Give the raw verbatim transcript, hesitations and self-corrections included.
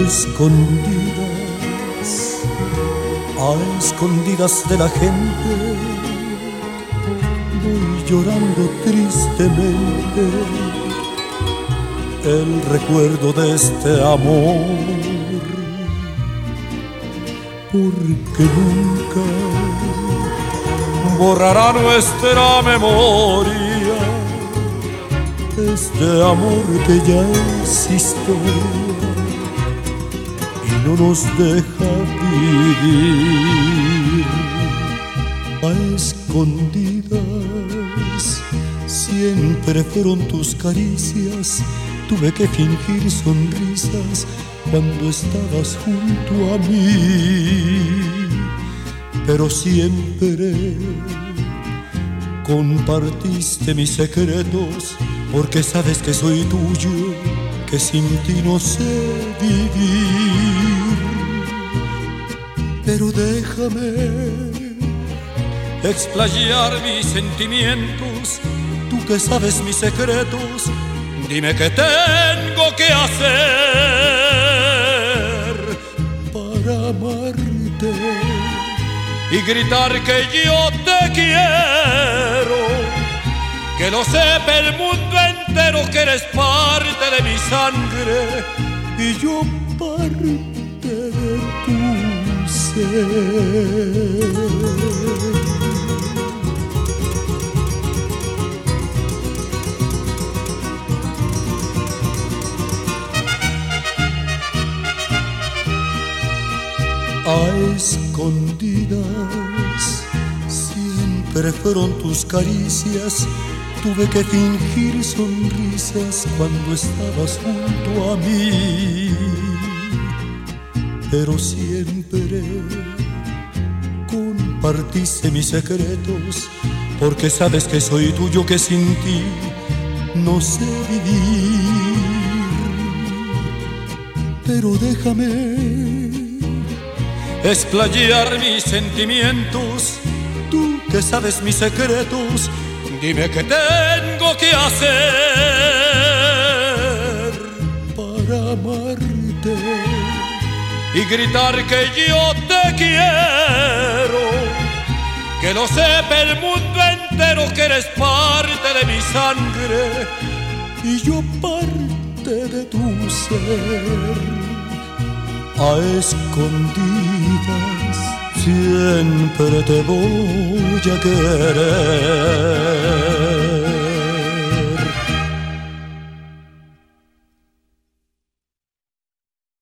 escondidas, a escondidas de la gente, voy llorando tristemente el recuerdo de este amor, porque nunca borrará nuestra memoria este amor que ya es historia y no nos deja vivir. A escondidas siempre fueron tus caricias, tuve que fingir sonrisas cuando estabas junto a mí, pero siempre compartiste mis secretos, porque sabes que soy tuyo, que sin ti no sé vivir. Pero déjame explayar mis sentimientos, tú que sabes mis secretos, dime qué tengo que hacer para amarte y gritar que yo te quiero, que lo sepa el mundo entero, que eres parte de mi sangre y yo parte de tu ser. A escondidas siempre fueron tus caricias, tuve que fingir sonrisas cuando estabas junto a mí, pero siempre compartiste mis secretos, porque sabes que soy tuyo, que sin ti no sé vivir. Pero déjame explayar mis sentimientos, tú que sabes mis secretos, dime qué tengo que hacer para amarte y gritar que yo te quiero, que lo sepa el mundo entero, que eres parte de mi sangre y yo parte de tu ser. A escondidas siempre te voy a querer.